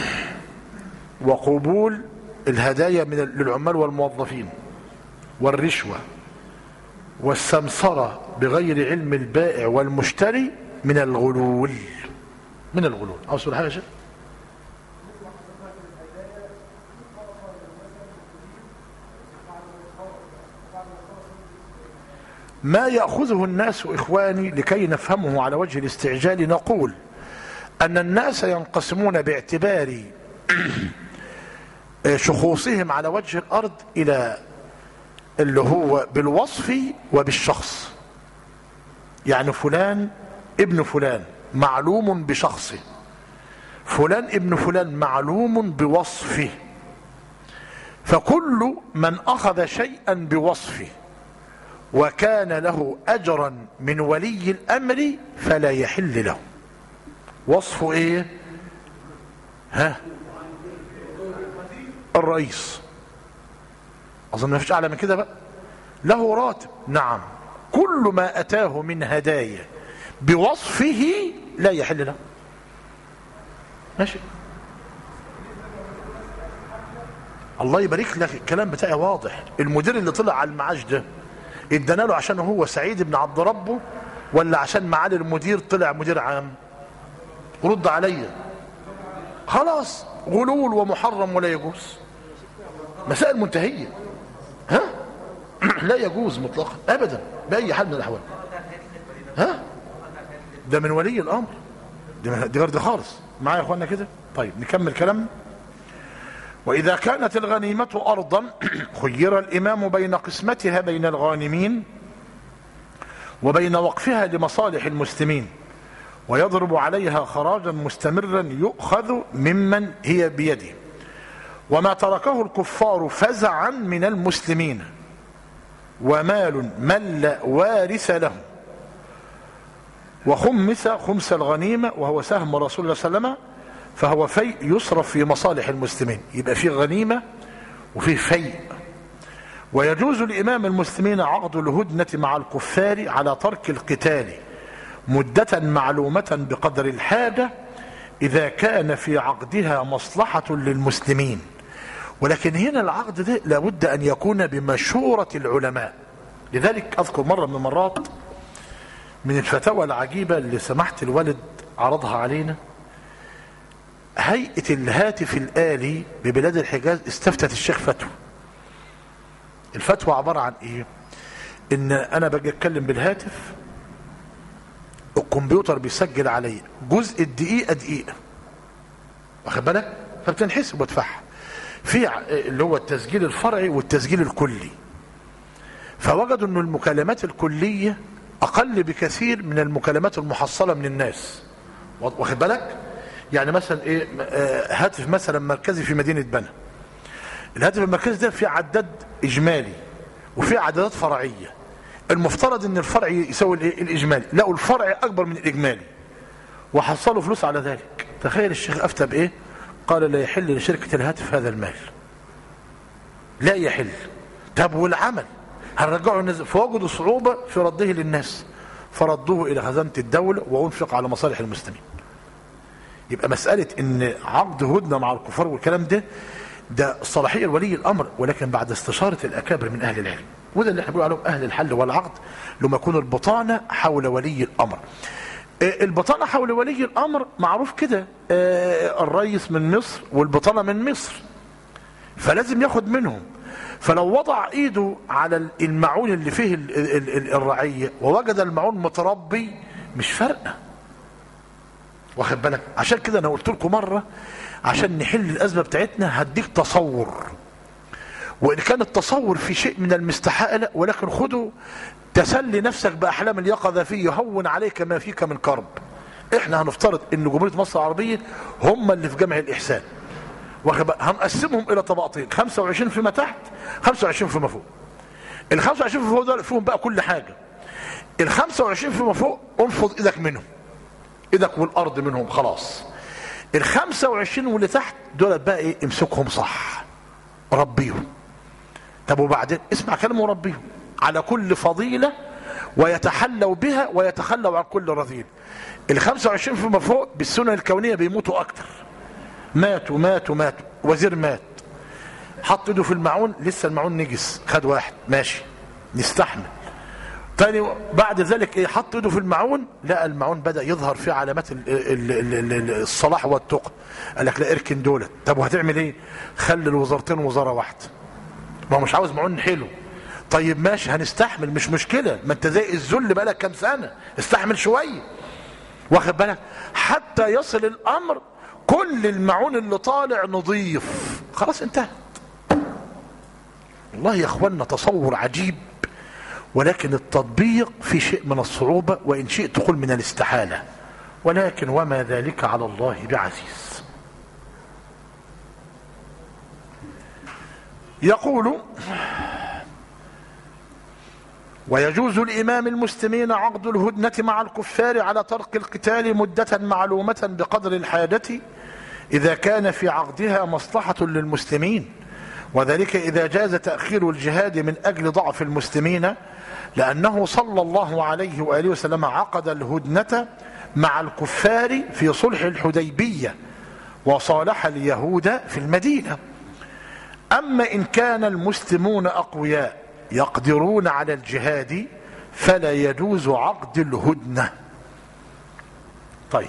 وقبول الهدايا من للعمال والموظفين والرشوة والسمسرة بغير علم البائع والمشتري من الغلول من الغلول أو سؤال حاجة شيء؟ ما يأخذه الناس إخواني لكي نفهمه على وجه الاستعجال، نقول أن الناس ينقسمون باعتبار شخوصهم على وجه الأرض إلى اللي هو بالوصف وبالشخص. يعني فلان ابن فلان معلوم بشخصه، فلان ابن فلان معلوم بوصفه. فكل من أخذ شيئا بوصفه وكان له أجرا من ولي الأمر فلا يحل له. وصفه ايه؟ ها؟ الرئيس. اظن ما فيش اعلى من كده بقى. له راتب، نعم. كل ما اتاه من هدايا بوصفه لا يحل له. ماشي، الله يبارك لك، الكلام بتاعي واضح. المدير اللي طلع على المعاش ده ادانا له عشان هو سعيد بن عبد ربه، ولا عشان معالي المدير طلع مدير عام؟ رد عليا. خلاص، غلول ومحرم ولا يجوز، مسائل منتهية. ها؟ لا يجوز مطلقا ابدا باي حال من الاحوال. ها؟ ده من ولي الامر، دي غير دي خالص. معايا يا اخوانا كده؟ طيب نكمل كلام. واذا كانت الغنيمة ارضا خير الامام بين قسمتها بين الغانمين وبين وقفها لمصالح المسلمين، ويضرب عليها خراجا مستمرا يؤخذ ممن هي بيده، وما تركه الكفار فزعا من المسلمين، ومال من لا وارث له، وخمس خمس الغنيمة وهو سهم رسول الله صلى الله عليه وسلم، فهو فيء يصرف في مصالح المسلمين. يبقى فيه غنيمة وفيه فيء. ويجوز لإمام المسلمين عقد الهدنة مع الكفار على ترك القتال مدة معلومة بقدر الحاجة إذا كان في عقدها مصلحة للمسلمين. ولكن هنا العقد ده لابد أن يكون بمشورة العلماء. لذلك أذكر مرة من المرات من الفتاوى العجيبة اللي سمحت الوالد عرضها علينا، هيئة الهاتف الآلي ببلاد الحجاز استفتت الشيخ فتوى. الفتوى عبارة عن إيه؟ إن أنا باجي أتكلم بالهاتف، الكمبيوتر بيسجل علي جزء الدقيقة دقيقة، واخد بالك؟ فبتنحسب وتفح في اللي هو التسجيل الفرعي والتسجيل الكلي. فوجدوا أن المكالمات الكلية أقل بكثير من المكالمات المحصلة من الناس، واخد بالك؟ يعني مثلا إيه، هاتف مثلا مركزي في مدينة بنا، الهاتف المركزي ده فيه عداد إجمالي وفيه عدادات فرعية. المفترض ان الفرع يساوي الايه؟ الاجمالي. لقوا الفرع اكبر من الاجمالي وحصلوا فلوس على ذلك. تخيل الشيخ افتى بايه؟ قال لا يحل لشركة الهاتف هذا المال، لا يحل. طب والعمل هنرجعه الناس؟ فوجدوا صعوبة في رده للناس، فردوه الى خزانة الدولة وانفق على مصالح المسلمين. يبقى مسألة ان عقد هدنة مع الكفار والكلام ده ده صلاحية ولي الامر، ولكن بعد استشارة الاكابر من اهل العلم. وده اللي احنا بنقول عليهم اهل الحل والعقد، لما يكون البطانه حول ولي الامر. البطانه حول ولي الامر معروف كده، الرئيس من مصر والبطانه من مصر، فلازم ياخد منهم. فلو وضع ايده على المعون اللي فيه الرعيه ووجد المعون متربي مش فارقه، واخد بالك؟ عشان كده انا قلت لكم مره عشان نحل الازمه بتاعتنا هديك تصور، وإن كان التصور في شيء من المستحاله، ولكن خذوا تسلي نفسك بأحلام اليقظة فيه يهون عليك ما فيك من كرب. احنا هنفترض ان جمهورية مصر العربية هم اللي في جمع الإحسان، هنقسمهم إلى طبقتين، خمسة وعشرين فيما تحت، خمسة وعشرين فيما فوق. ال خمسة وعشرين فيما فوق دول فيهم بقى كل حاجة. ال خمسة وعشرين فيما فوق انفض ايدك منهم، ايدك والأرض منهم خلاص. ال خمسة وعشرين واللي تحت دول بقى ايه؟ امسكهم صح، ربيهم. طب وبعدين اسمع كلام وربيهم على كل فضيلة ويتحلوا بها ويتخلوا عن كل رذيل. ال خمسة وعشرين فيما فوق بالسنن الكونية بيموتوا أكتر، ماتوا ماتوا ماتوا. وزير مات حط ايده في المعون، لسه المعون نجس، خد واحد ماشي نستحمل. تاني بعد ذلك ايه؟ حط ايده في المعون، لا المعون بدأ يظهر فيه علامات ال ال ال ال الصلاح والتقى. قال لك لا اركن دولت. طب وهتعمل ايه؟ خلي الوزارتين وزارة واحدة. ما هو مش عاوز معون حلو. طيب ماشي هنستحمل مش مشكلة، ما انت زي الذل بقالك كام سنة، استحمل شوية. واخد بالك؟ حتى يصل الامر كل المعون اللي طالع نظيف، خلاص انتهت. والله يا اخوانا تصور عجيب، ولكن التطبيق في شيء من الصعوبة، وإن شئت تقول من الاستحالة، ولكن وما ذلك على الله بعزيز. يقول: ويجوز لإمام المسلمين عقد الهدنة مع الكفار على ترك القتال مدة معلومة بقدر الحاجة، إذا كان في عقدها مصلحة للمسلمين، وذلك إذا جاز تأخير الجهاد من أجل ضعف المسلمين، لأنه صلى الله عليه وآله وسلم عقد الهدنة مع الكفار في صلح الحديبية، وصالح اليهود في المدينة. أما إن كان المسلمون أقوياء يقدرون على الجهاد فلا يجوز عقد الهدنة. طيب،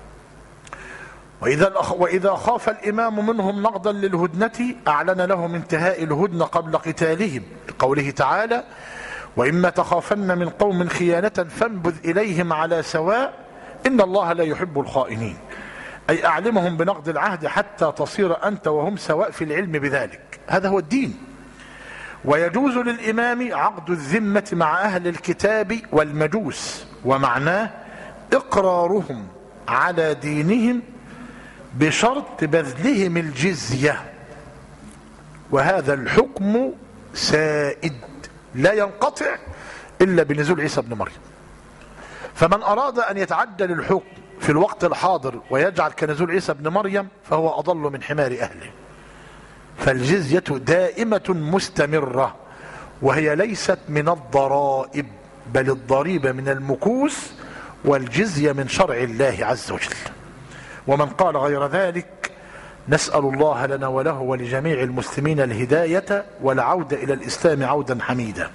وإذا, وإذا خاف الإمام منهم نقضا للهدنة أعلن لهم انتهاء الهدنة قبل قتالهم، لقوله تعالى: وإما تخافن من قوم خيانة فانبذ إليهم على سواء إن الله لا يحب الخائنين، أي أعلمهم بنقض العهد حتى تصير أنت وهم سواء في العلم بذلك. هذا هو الدين. ويجوز للإمام عقد الذمة مع أهل الكتاب والمجوس، ومعناه إقرارهم على دينهم بشرط بذلهم الجزية، وهذا الحكم سائد لا ينقطع إلا بنزول عيسى بن مريم. فمن أراد أن يتعدل الحكم في الوقت الحاضر ويجعل كنزول عيسى بن مريم فهو أضل من حمار أهله. فالجزية دائمة مستمرة، وهي ليست من الضرائب، بل الضريبة من المكوس، والجزية من شرع الله عز وجل. ومن قال غير ذلك نسأل الله لنا وله ولجميع المسلمين الهداية والعودة إلى الإسلام عودا حميدا.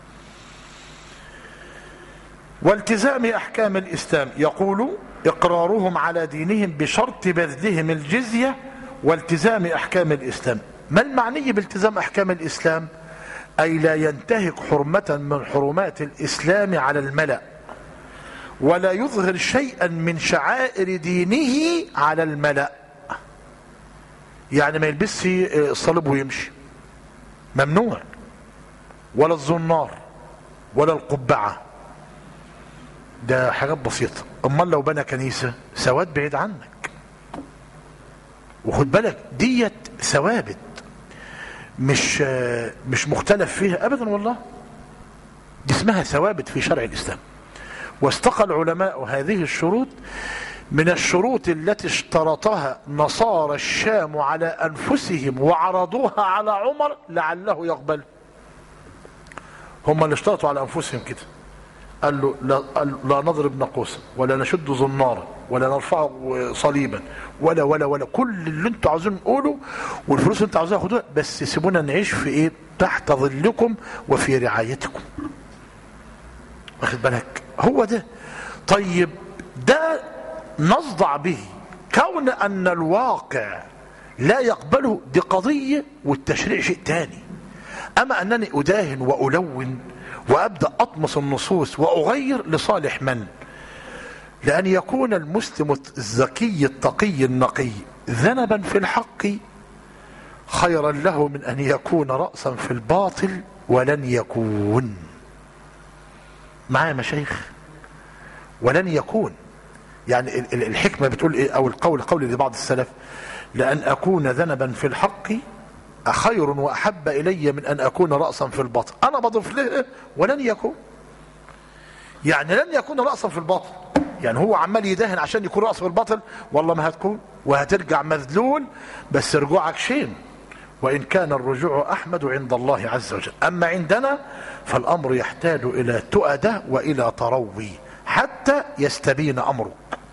والتزام أحكام الإسلام، يقول: إقرارهم على دينهم بشرط بذلهم الجزية والتزام أحكام الإسلام. ما المعني بالتزام أحكام الإسلام؟ أي لا ينتهك حرمة من حرمات الإسلام على الملأ، ولا يظهر شيئا من شعائر دينه على الملأ. يعني ما يلبسش الصليب ويمشي، ممنوع، ولا الزنار ولا القبعة، ده حاجات بسيطة. امال لو بنى كنيسة سواد بعيد عنك، وخد بالك ديت ثوابت مش مش مختلف فيها ابدا، والله دي اسمها ثوابت في شرع الإسلام. واستقى العلماء هذه الشروط من الشروط التي اشترطها نصارى الشام على أنفسهم وعرضوها على عمر لعله يقبل. هم اللي اشترطوا على أنفسهم كده، قال له لا, لا نضرب ناقوسا ولا نشد زنارا ولا نرفع صليبا ولا ولا ولا كل اللي انتوا عاوزين نقوله، والفلوس اللي انتوا عاوزين خدوها، بس سيبونا نعيش في ايه؟ تحت ظلكم وفي رعايتكم. واخد بالك؟ هو ده. طيب ده نصدع به، كون ان الواقع لا يقبله دي قضية، والتشريع شيء تاني. اما انني اداهن والون وابدأ اطمس النصوص واغير لصالح من؟ لان يكون المسلم الذكي التقي النقي ذنبا في الحق خيرا له من أن يكون رأسا في الباطل ولن يكون. معايا مشايخ؟ ولن يكون يعني الحكمة بتقول إيه، أو القول قول لبعض السلف: لأن أكون ذنبا في الحق خير وأحب إلي من أن أكون رأسا في الباطل. أنا بضيف له ولن يكون، يعني لن يكون رأسا في الباطل، يعني هو عمال يدهن عشان يكون رأس في الباطل، والله ما هتكون، وهترجع مذلول، بس رجوعك شين، وإن كان الرجوع أحمد عند الله عز وجل. أما عندنا فالأمر يحتاج إلى تؤدة وإلى تروي حتى يستبين أمره.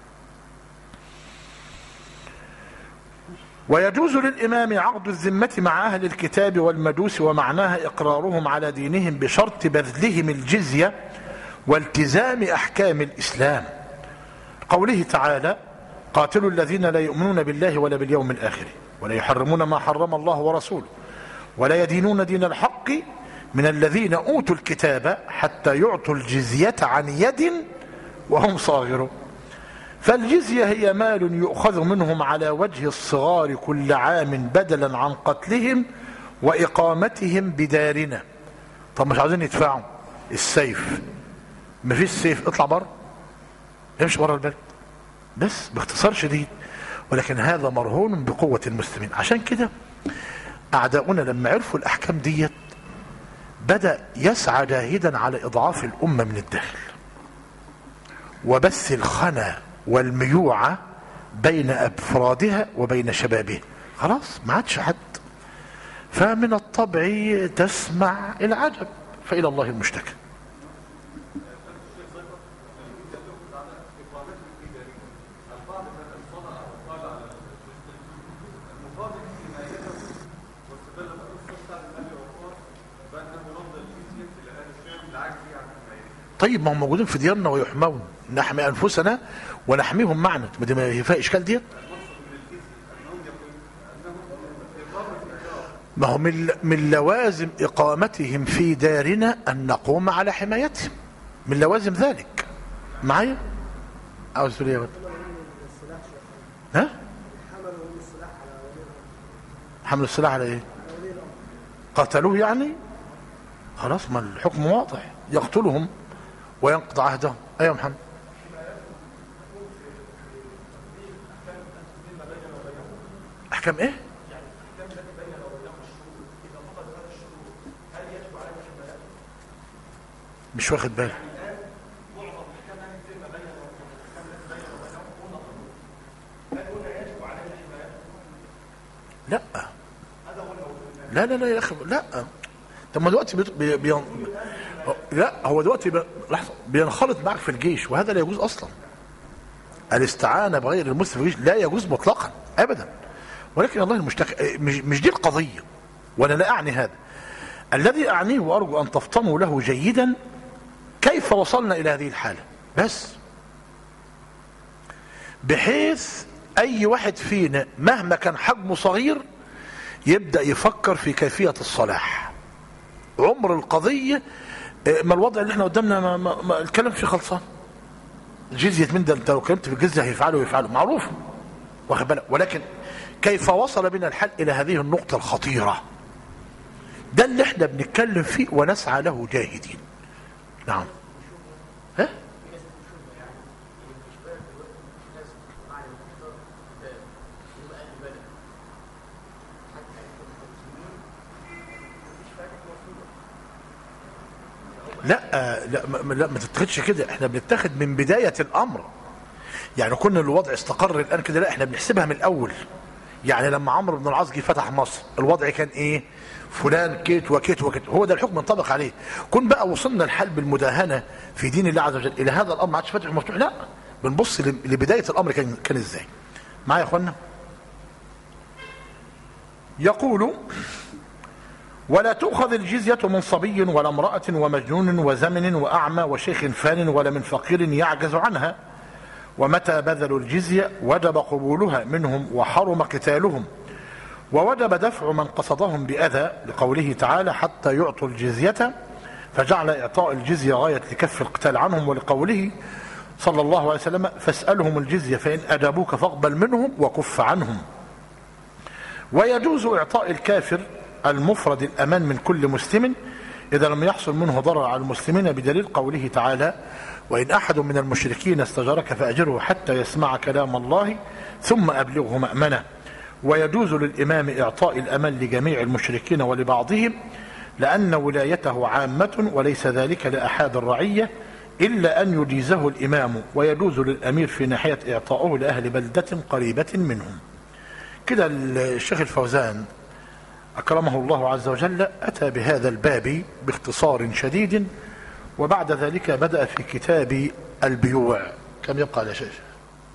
ويجوز للإمام عقد الذمة مع أهل الكتاب والمجوس، ومعناها إقرارهم على دينهم بشرط بذلهم الجزية والتزام أحكام الإسلام. قوله تعالى: قاتلوا الذين لا يؤمنون بالله ولا باليوم الآخر ولا يحرمون ما حرم الله ورسوله ولا يدينون دين الحق من الذين أوتوا الكتاب حتى يعطوا الجزية عن يد وهم صاغرون. فالجزية هي مال يؤخذ منهم على وجه الصغار كل عام بدلا عن قتلهم وإقامتهم بدارنا. طب مش عاوزين يدفعوا السيف، مفيش سيف، اطلع بره، امشي بره البلد، بس باختصار شديد. ولكن هذا مرهون بقوة المسلمين. عشان كده أعداؤنا لما عرفوا الأحكام ديت بدأ يسعى جاهدا على إضعاف الأمة من الداخل وبث الخنا والميوعة بين أفرادها وبين شبابها. خلاص ما عادش حد، فمن الطبع تسمع العجب، فإلى الله المشتكى. طيب ما هم موجودين في ديارنا ويحمون، نحمي أنفسنا ونحميهم معنا، ما فيها إشكال ديت. ما هو من لوازم إقامتهم في دارنا أن نقوم على حمايتهم، من لوازم ذلك. معايا؟ عاوز تقول ايه يا ولد؟ ها؟ حمل السلاح على ايه؟ قتلوه يعني؟ خلاص ما الحكم واضح، يقتلهم وينقض عهدهم. ايوه محمد. احكام ايه؟ مش واخد بالك. لا لا لا لا يا اخي، لا. طب ما دلوقتي بي... بي... لا هو دلوقتي بي... لحظه بينخلط معك في الجيش، وهذا لا يجوز اصلا. الاستعانه بغير المسلم في الجيش لا يجوز مطلقا ابدا. ولكن الله المشتكى، مش... مش دي القضيه، وانا لا اعني هذا. الذي اعنيه وارجو ان تفطنوا له جيدا كيف وصلنا الى هذه الحاله، بس بحيث اي واحد فينا مهما كان حجمه صغير يبدأ يفكر في كيفية الصلاح. عمر القضية ما الوضع اللي احنا قدامنا، ما ما ما الكلام فيه خلصان. الجزية من ده، انت لو كلمت في الجزية هيفعلوا يفعلوا معروف، واخد بالك. ولكن كيف وصل بنا الحال الى هذه النقطة الخطيرة، ده اللي احنا بنتكلم فيه ونسعى له جاهدين. نعم. ها؟ لا لا ما, لا ما تتخدش كده، احنا بنتخذ من بداية الامر. يعني كنا الوضع استقر الان كده، لا احنا بنحسبها من الاول. يعني لما عمرو بن العاص جه فتح مصر الوضع كان ايه؟ فلان كيت وكيت وكيت، هو ده الحكم ينطبق عليه. كن بقى وصلنا الحال بالمداهنة في دين الله عز وجل الى هذا الامر، ما عادش فاتح مفتوح، لا بنبص لبداية الامر كان كان ازاي. معايا يا اخوانا؟ يقول: ولا تؤخذ الجزية من صبي ولا امرأة ومجنون وزمن وأعمى وشيخ فان ولا من فقير يعجز عنها، ومتى بذلوا الجزية وجب قبولها منهم وحرم قتالهم، ووجب دفع من قصدهم بأذى، لقوله تعالى: حتى يعطوا الجزية، فجعل إعطاء الجزية غاية لكف القتال عنهم، ولقوله صلى الله عليه وسلم: فاسألهم الجزية فإن أجابوك فاقبل منهم وكف عنهم. ويجوز إعطاء الكافر المفرد الأمان من كل مسلم إذا لم يحصل منه ضرر على المسلمين، بدليل قوله تعالى: وإن أحد من المشركين استجارك فأجره حتى يسمع كلام الله ثم أبلغه مأمنه. ويجوز للإمام إعطاء الأمان لجميع المشركين ولبعضهم، لأن ولايته عامة وليس ذلك لأحد الرعية إلا أن يجيزه الإمام. ويجوز للأمير في ناحية إعطاؤه لأهل بلدة قريبة منهم. كده الشيخ الفوزان أكرمه الله عز وجل أتى بهذا الباب باختصار شديد، وبعد ذلك بدأ في كتاب البيوع. كم يبقى على شيء؟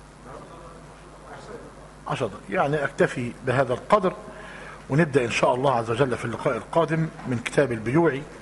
عشرة. يعني أكتفي بهذا القدر، ونبدأ إن شاء الله عز وجل في اللقاء القادم من كتاب البيوع.